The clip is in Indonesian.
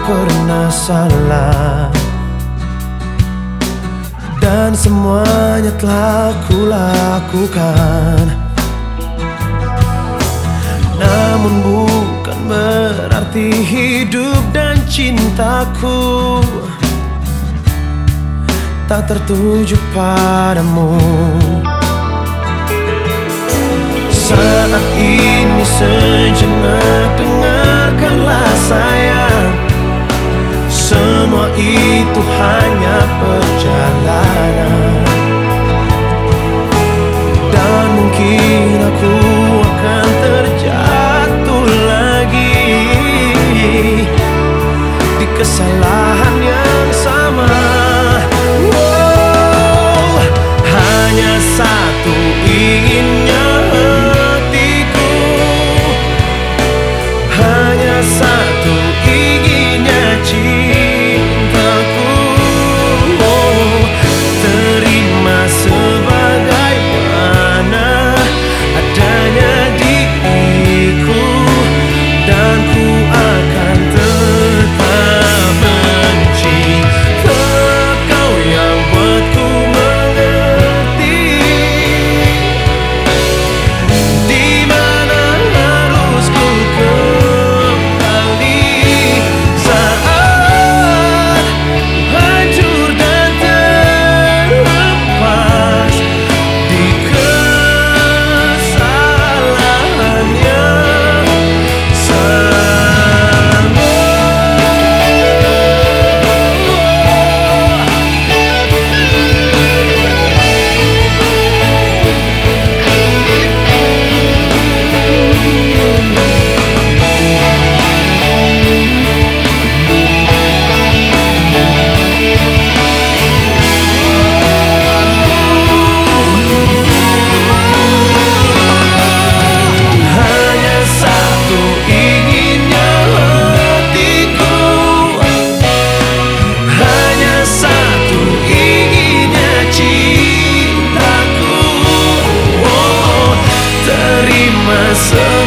pernah salah, dan semuanya telah kulakukan. Namun bukan berarti hidup dan cintaku tak tertuju padamu. Saat ini sejenak dengarkanlah sayang, semua itu hanya perjalanan, dan mungkin aku akan terjatuh lagi di kesalahan yang sama. Hanya satu inginnya hatiku, hanya satu inginnya cintaku. Terima sebagaimana adanya diriku, dan ku akan tetap benci kau yang buatku mengerti di mana harus ku kembali saat hancur dan terlepas di kesalahan yang sama. Hanya satu inginnya hatiku, hanya satu inginnya cintaku. Terima semua